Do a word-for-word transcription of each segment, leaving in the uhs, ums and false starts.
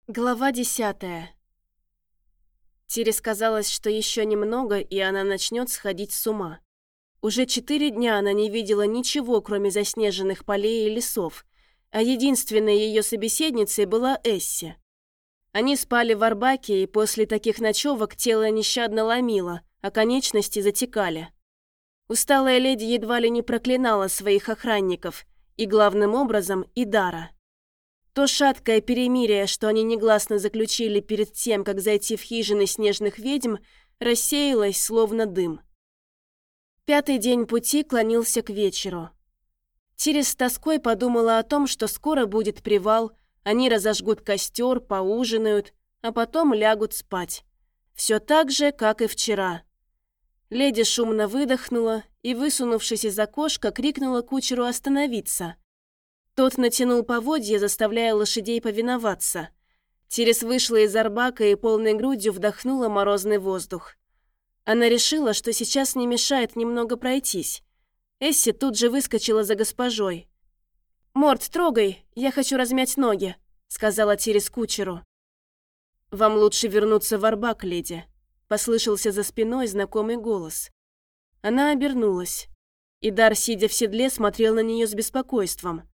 Глава десятая. Тире казалось, что еще немного, и она начнет сходить с ума. Уже четыре дня она не видела ничего, кроме заснеженных полей и лесов, а единственной ее собеседницей была Эсси. Они спали в Арбаке, и после таких ночевок тело нещадно ломило, а конечности затекали. Усталая леди едва ли не проклинала своих охранников, и главным образом Идара. То шаткое перемирие, что они негласно заключили перед тем, как зайти в хижины снежных ведьм, рассеялось, словно дым. Пятый день пути клонился к вечеру. Тире с тоской подумала о том, что скоро будет привал, они разожгут костер, поужинают, а потом лягут спать. Все так же, как и вчера. Леди шумно выдохнула и, высунувшись из окошка, крикнула кучеру остановиться. Тот натянул поводья, заставляя лошадей повиноваться. Тирес вышла из Арбака и полной грудью вдохнула морозный воздух. Она решила, что сейчас не мешает немного пройтись. Эсси тут же выскочила за госпожой. «Морт, трогай, я хочу размять ноги», — сказала Тирес кучеру. «Вам лучше вернуться в Арбак, леди», — послышался за спиной знакомый голос. Она обернулась. Идар, сидя в седле, смотрел на нее с беспокойством.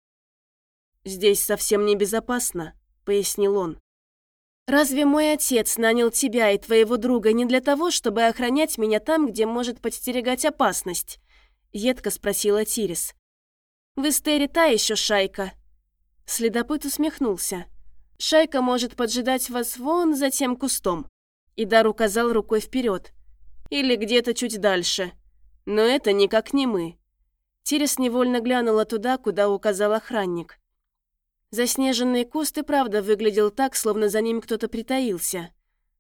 «Здесь совсем небезопасно», — пояснил он. «Разве мой отец нанял тебя и твоего друга не для того, чтобы охранять меня там, где может подстерегать опасность?» — едко спросила Тирес. «В Эстере та еще шайка». Следопыт усмехнулся. «Шайка может поджидать вас вон за тем кустом». Идар указал рукой вперед. «Или где-то чуть дальше. Но это никак не мы». Тирес невольно глянула туда, куда указал охранник. Заснеженный куст и правда выглядел так, словно за ним кто-то притаился.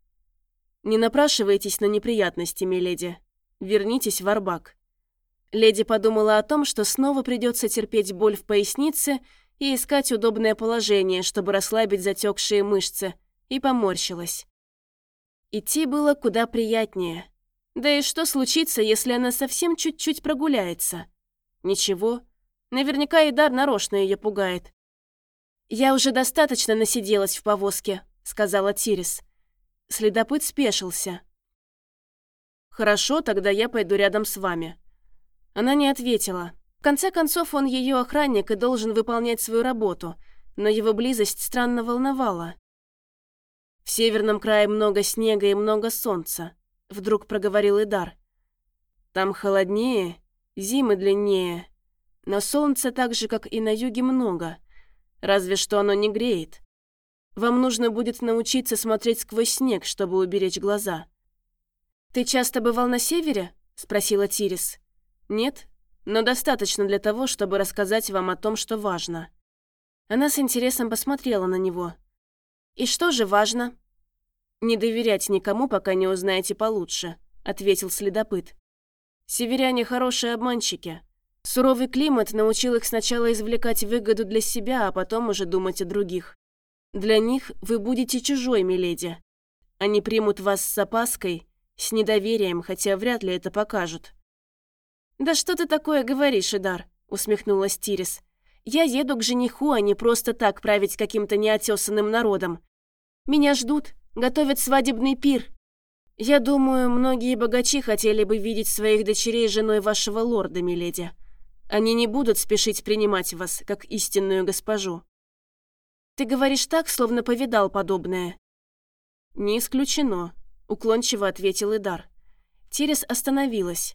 «Не напрашивайтесь на неприятности, миледи. Вернитесь в Арбак». Леди подумала о том, что снова придется терпеть боль в пояснице и искать удобное положение, чтобы расслабить затекшие мышцы, и поморщилась. Идти было куда приятнее. Да и что случится, если она совсем чуть-чуть прогуляется? Ничего. Наверняка Идар нарочно ее пугает. «Я уже достаточно насиделась в повозке», — сказала Тирес. Следопыт спешился. «Хорошо, тогда я пойду рядом с вами». Она не ответила. В конце концов, он ее охранник и должен выполнять свою работу, но его близость странно волновала. «В северном крае много снега и много солнца», — вдруг проговорил Идар. «Там холоднее, зимы длиннее, но солнца так же, как и на юге, много. Разве что оно не греет. Вам нужно будет научиться смотреть сквозь снег, чтобы уберечь глаза». «Ты часто бывал на севере?» — спросила Тирес. «Нет, но достаточно для того, чтобы рассказать вам о том, что важно». Она с интересом посмотрела на него. «И что же важно?» «Не доверять никому, пока не узнаете получше», — ответил следопыт. «Северяне хорошие обманщики. Суровый климат научил их сначала извлекать выгоду для себя, а потом уже думать о других. Для них вы будете чужой, миледи. Они примут вас с опаской, с недоверием, хотя вряд ли это покажут». «Да что ты такое говоришь, Идар?» — усмехнулась Тирес. «Я еду к жениху, а не просто так править каким-то неотесанным народом. Меня ждут, готовят свадебный пир. Я думаю, многие богачи хотели бы видеть своих дочерей женой вашего лорда, миледи. Они не будут спешить принимать вас, как истинную госпожу». «Ты говоришь так, словно повидал подобное». «Не исключено», — уклончиво ответил Идар. Тирес остановилась.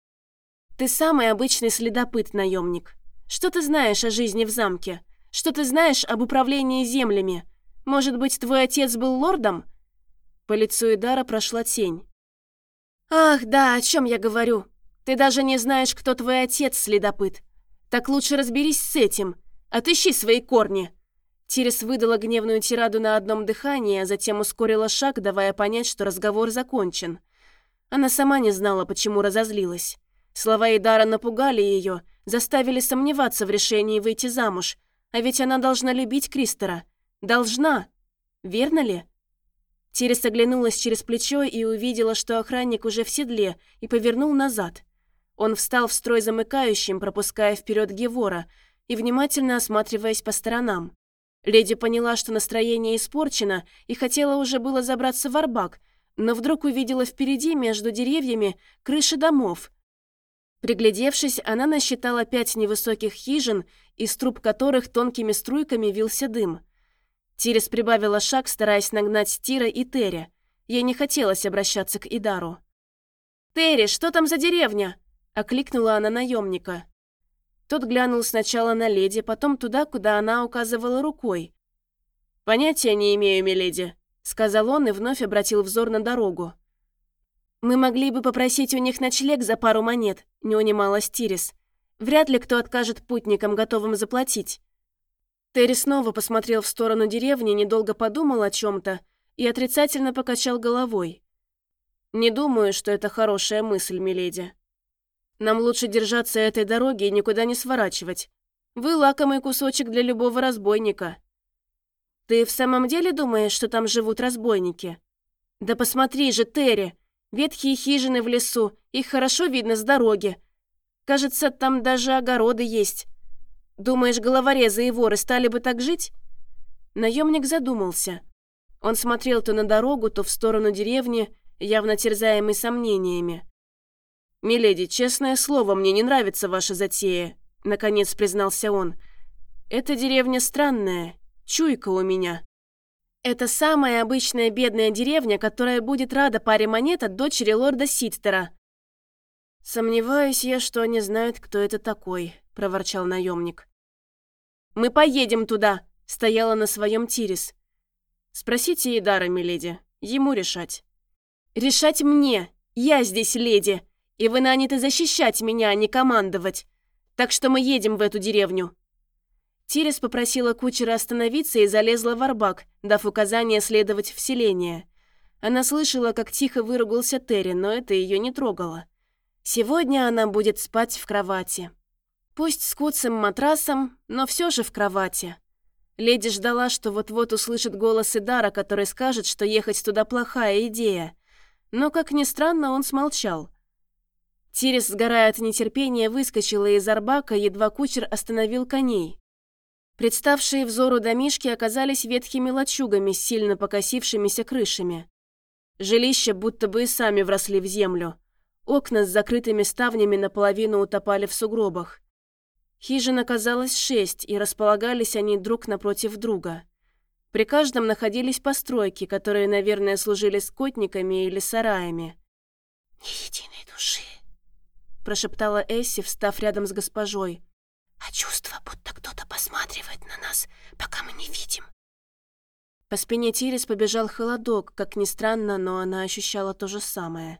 «Ты самый обычный следопыт, наемник. Что ты знаешь о жизни в замке? Что ты знаешь об управлении землями? Может быть, твой отец был лордом?» По лицу Идара прошла тень. «Ах, да, о чем я говорю? Ты даже не знаешь, кто твой отец, следопыт. Так лучше разберись с этим. Отыщи свои корни». Тирес выдала гневную тираду на одном дыхании, а затем ускорила шаг, давая понять, что разговор закончен. Она сама не знала, почему разозлилась. Слова Идара напугали ее, заставили сомневаться в решении выйти замуж. А ведь она должна любить Кристера. Должна. Верно ли? Тирес оглянулась через плечо и увидела, что охранник уже в седле, и повернул назад. Он встал в строй замыкающим, пропуская вперед Гевора, и внимательно осматриваясь по сторонам. Леди поняла, что настроение испорчено, и хотела уже было забраться в арбак, но вдруг увидела впереди, между деревьями, крыши домов. Приглядевшись, она насчитала пять невысоких хижин, из труб которых тонкими струйками вился дым. Тирис прибавила шаг, стараясь нагнать Тира и Терри. Ей не хотелось обращаться к Идару. «Терри, что там за деревня?» – окликнула она наемника. Тот глянул сначала на леди, потом туда, куда она указывала рукой. «Понятия не имею, миледи», — сказал он и вновь обратил взор на дорогу. «Мы могли бы попросить у них ночлег за пару монет», — не унималась Тирис. «Вряд ли кто откажет путникам, готовым заплатить». Терри снова посмотрел в сторону деревни, недолго подумал о чем-то и отрицательно покачал головой. «Не думаю, что это хорошая мысль, миледи. Нам лучше держаться этой дороги и никуда не сворачивать. Вы лакомый кусочек для любого разбойника». «Ты в самом деле думаешь, что там живут разбойники?» «Да посмотри же, Терри! Ветхие хижины в лесу, их хорошо видно с дороги. Кажется, там даже огороды есть. Думаешь, головорезы и воры стали бы так жить?» Наемник задумался. Он смотрел то на дорогу, то в сторону деревни, явно терзаемый сомнениями. «Миледи, честное слово, мне не нравится ваша затея», — наконец признался он. «Эта деревня странная, чуйка у меня». «Это самая обычная бедная деревня, которая будет рада паре монет от дочери лорда Ситтера». «Сомневаюсь я, что они знают, кто это такой», — проворчал наемник. «Мы поедем туда», — стояла на своем Тирис. «Спросите Идара, миледи, ему решать». «Решать мне, я здесь леди. И вы наняты защищать меня, а не командовать. Так что мы едем в эту деревню». Тирис попросила кучера остановиться и залезла в арбак, дав указание следовать в селение. Она слышала, как тихо выругался Терри, но это ее не трогало. Сегодня она будет спать в кровати. Пусть с куцым матрасом, но все же в кровати. Леди ждала, что вот-вот услышит голос Идара, который скажет, что ехать туда плохая идея. Но, как ни странно, он смолчал. Тирис, сгорая от нетерпения, выскочила из арбака, едва кучер остановил коней. Представшие взору домишки оказались ветхими лачугами с сильно покосившимися крышами. Жилища будто бы и сами вросли в землю. Окна с закрытыми ставнями наполовину утопали в сугробах. Хижин оказалось шесть, и располагались они друг напротив друга. При каждом находились постройки, которые, наверное, служили скотниками или сараями. «Ни единой души», — прошептала Эсси, встав рядом с госпожой. «А чувство, будто кто-то посматривает на нас, пока мы не видим». По спине Тирис побежал холодок, как ни странно, но она ощущала то же самое.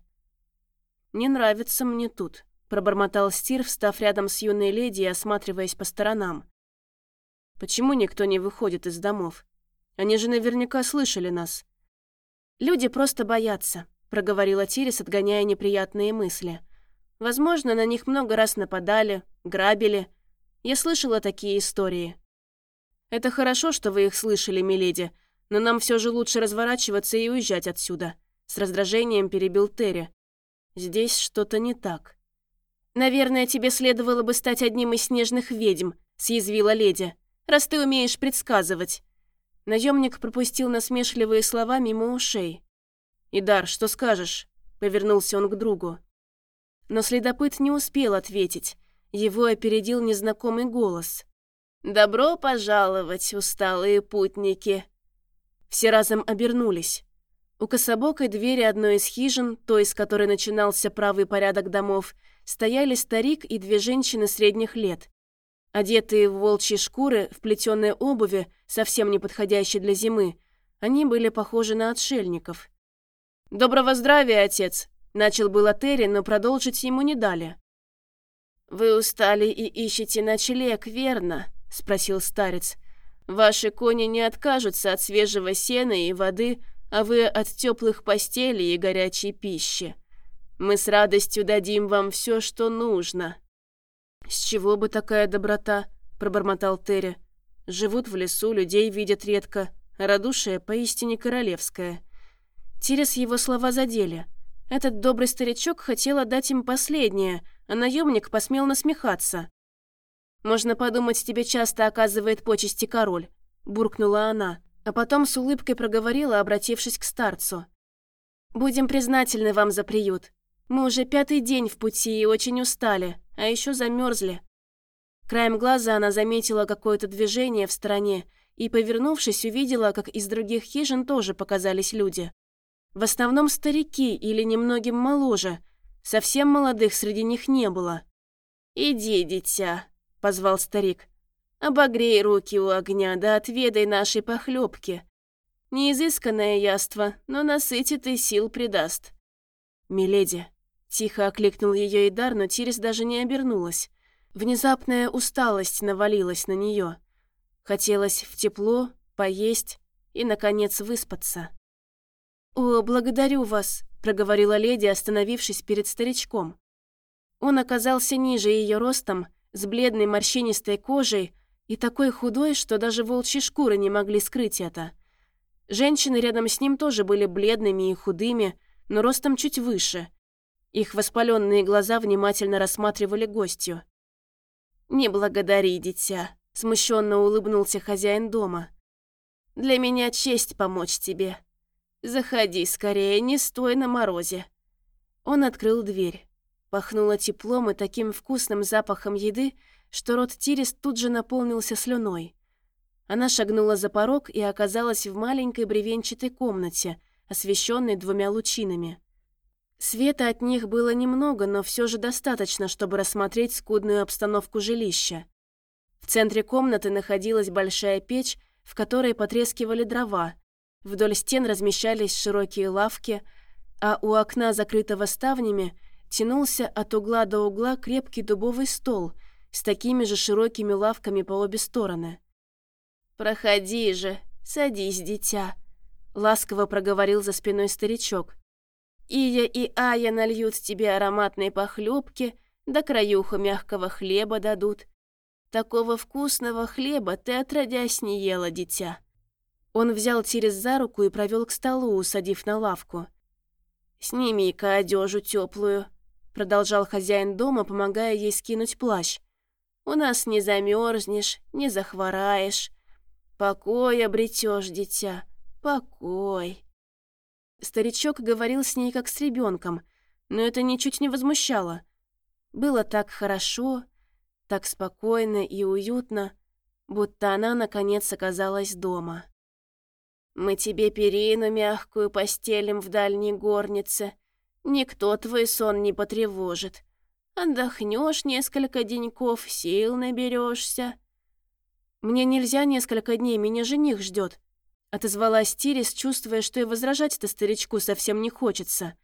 «Не нравится мне тут», — пробормотал Стир, встав рядом с юной леди и осматриваясь по сторонам. «Почему никто не выходит из домов? Они же наверняка слышали нас». «Люди просто боятся», — проговорила Тирис, отгоняя неприятные мысли. «Возможно, на них много раз нападали, грабили. Я слышала такие истории». «Это хорошо, что вы их слышали, миледи, но нам все же лучше разворачиваться и уезжать отсюда», — с раздражением перебил Терри. «Здесь что-то не так». «Наверное, тебе следовало бы стать одним из снежных ведьм», — съязвила леди, «раз ты умеешь предсказывать». Наемник пропустил насмешливые слова мимо ушей. «Идар, что скажешь?» — повернулся он к другу. Но следопыт не успел ответить. Его опередил незнакомый голос. «Добро пожаловать, усталые путники!» Все разом обернулись. У кособокой двери одной из хижин, той, с которой начинался правый порядок домов, стояли старик и две женщины средних лет. Одетые в волчьи шкуры, в плетеной обуви, совсем не подходящей для зимы, они были похожи на отшельников. «Доброго здравия, отец!» — начал было Терри, но продолжить ему не дали. «Вы устали и ищете ночлег, верно?» — спросил старец. «Ваши кони не откажутся от свежего сена и воды, а вы от теплых постелей и горячей пищи. Мы с радостью дадим вам все, что нужно». «С чего бы такая доброта?» — пробормотал Терри. «Живут в лесу, людей видят редко, а радушие поистине королевское». Тирис его слова задели. Этот добрый старичок хотел отдать им последнее, а наемник посмел насмехаться. «Можно подумать, тебе часто оказывает почести король», – буркнула она, а потом с улыбкой проговорила, обратившись к старцу. «Будем признательны вам за приют. Мы уже пятый день в пути и очень устали, а еще замерзли». Краем глаза она заметила какое-то движение в стороне и, повернувшись, увидела, как из других хижин тоже показались люди. В основном старики или немногим моложе, совсем молодых среди них не было. «Иди, дитя», – позвал старик, – «обогрей руки у огня, да отведай нашей похлебки. Неизысканное яство, но насытит и сил придаст». «Миледи», – тихо окликнул ее Идар, но Тирис даже не обернулась. Внезапная усталость навалилась на нее. Хотелось в тепло, поесть и, наконец, выспаться. «О, благодарю вас», – проговорила леди, остановившись перед старичком. Он оказался ниже ее ростом, с бледной морщинистой кожей и такой худой, что даже волчьи шкуры не могли скрыть это. Женщины рядом с ним тоже были бледными и худыми, но ростом чуть выше. Их воспаленные глаза внимательно рассматривали гостью. «Не благодари, дитя», – смущенно улыбнулся хозяин дома. «Для меня честь помочь тебе. Заходи скорее, не стой на морозе». Он открыл дверь. Пахнуло теплом и таким вкусным запахом еды, что рот Тирис тут же наполнился слюной. Она шагнула за порог и оказалась в маленькой бревенчатой комнате, освещенной двумя лучинами. Света от них было немного, но все же достаточно, чтобы рассмотреть скудную обстановку жилища. В центре комнаты находилась большая печь, в которой потрескивали дрова. Вдоль стен размещались широкие лавки, а у окна, закрытого ставнями, тянулся от угла до угла крепкий дубовый стол с такими же широкими лавками по обе стороны. «Проходи же, садись, дитя», — ласково проговорил за спиной старичок. «Ия и Ая нальют тебе ароматной похлебки, да краюху мягкого хлеба дадут. Такого вкусного хлеба ты отродясь не ела, дитя». Он взял Тирис за руку и провел к столу, усадив на лавку. «Сними-ка одежу теплую», — продолжал хозяин дома, помогая ей скинуть плащ. «У нас не замерзнешь, не захвораешь. Покой обретешь, дитя, покой». Старичок говорил с ней как с ребенком, но это ничуть не возмущало. Было так хорошо, так спокойно и уютно, будто она, наконец, оказалась дома. «Мы тебе перину мягкую постелим в дальней горнице. Никто твой сон не потревожит. Отдохнешь несколько деньков, сил наберешься». «Мне нельзя несколько дней, меня жених ждет», — отозвалась Тирис, чувствуя, что и возражать-то старичку совсем не хочется.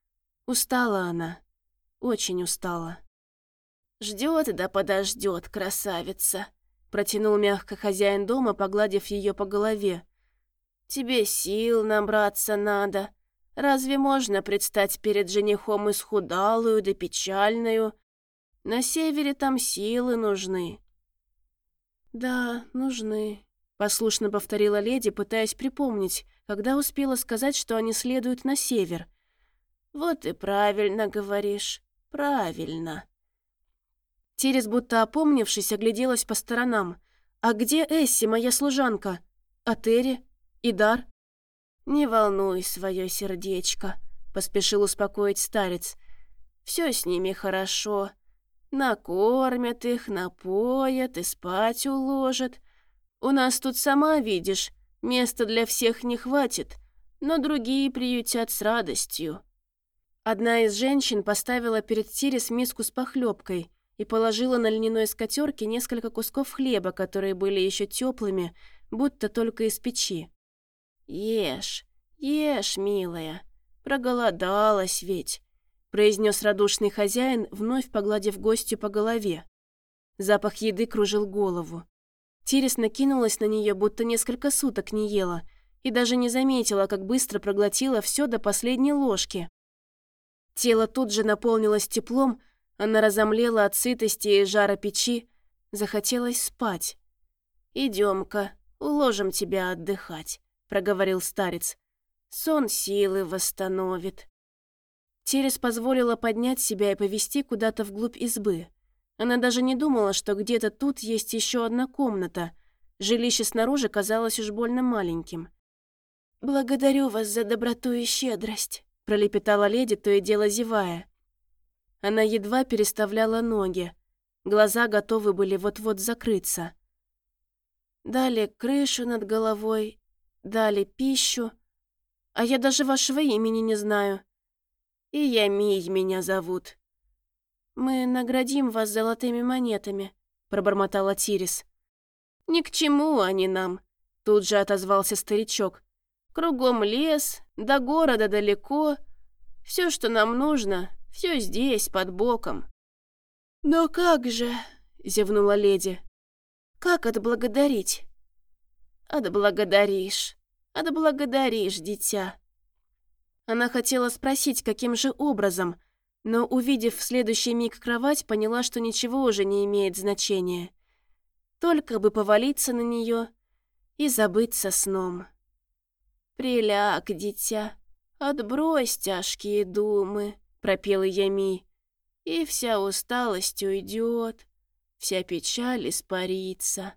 Устала она, очень устала. «Ждет да подождет, красавица», — протянул мягко хозяин дома, погладив ее по голове. «Тебе сил набраться надо. Разве можно предстать перед женихом исхудалую да печальную? На севере там силы нужны». «Да, нужны», — послушно повторила леди, пытаясь припомнить, когда успела сказать, что они следуют на север. «Вот и правильно говоришь, правильно». Тирис, будто опомнившись, огляделась по сторонам. «А где Эсси, моя служанка? А Терри? Идар?» «Не волнуй свое сердечко», — поспешил успокоить старец. «Все с ними хорошо. Накормят их, напоят и спать уложат. У нас тут, сама видишь, места для всех не хватит, но другие приютят с радостью». Одна из женщин поставила перед Тирис миску с похлебкой и положила на льняной скатерке несколько кусков хлеба, которые были еще теплыми, будто только из печи. «Ешь, ешь, милая, проголодалась ведь», — произнес радушный хозяин, вновь погладив гостью по голове. Запах еды кружил голову. Тирис накинулась на нее, будто несколько суток не ела, и даже не заметила, как быстро проглотила все до последней ложки. Тело тут же наполнилось теплом, она разомлела от сытости и жара печи, захотелось спать. «Идем-ка, уложим тебя отдыхать», — проговорил старец. «Сон силы восстановит». Тирис позволила поднять себя и повести куда-то вглубь избы. Она даже не думала, что где-то тут есть еще одна комната. Жилище снаружи казалось уж больно маленьким. «Благодарю вас за доброту и щедрость», — пролепетала леди, то и дело зевая. Она едва переставляла ноги. Глаза готовы были вот-вот закрыться. «Дали крышу над головой, дали пищу, а я даже вашего имени не знаю. И Ямий меня зовут. Мы наградим вас золотыми монетами», — пробормотала Тирис. «Ни к чему они нам», — тут же отозвался старичок. «Кругом лес, до города далеко. Все, что нам нужно, все здесь, под боком». «Но как же», — зевнула леди, — «как отблагодарить?» «Отблагодаришь, отблагодаришь, дитя». Она хотела спросить, каким же образом, но, увидев в следующий миг кровать, поняла, что ничего уже не имеет значения. Только бы повалиться на нее и забыться сном. «Приляг, дитя, отбрось тяжкие думы», — пропел Ямий, «и вся усталость уйдет, вся печаль испарится».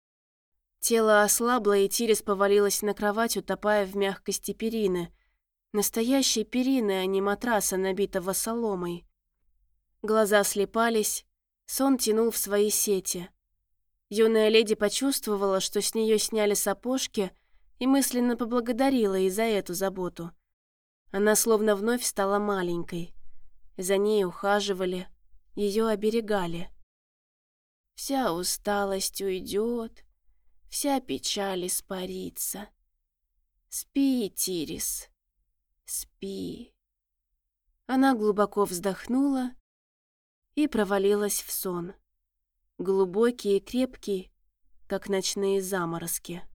Тело ослабло, и Тирис повалилась на кровать, утопая в мягкости перины. Настоящей перины, а не матраса, набитого соломой. Глаза слепались, сон тянул в свои сети. Юная леди почувствовала, что с нее сняли сапожки, и мысленно поблагодарила и за эту заботу. Она словно вновь стала маленькой. За ней ухаживали, ее оберегали. «Вся усталость уйдет, вся печаль испарится. Спи, Тирис, спи». Она глубоко вздохнула и провалилась в сон. Глубокий и крепкий, как ночные заморозки.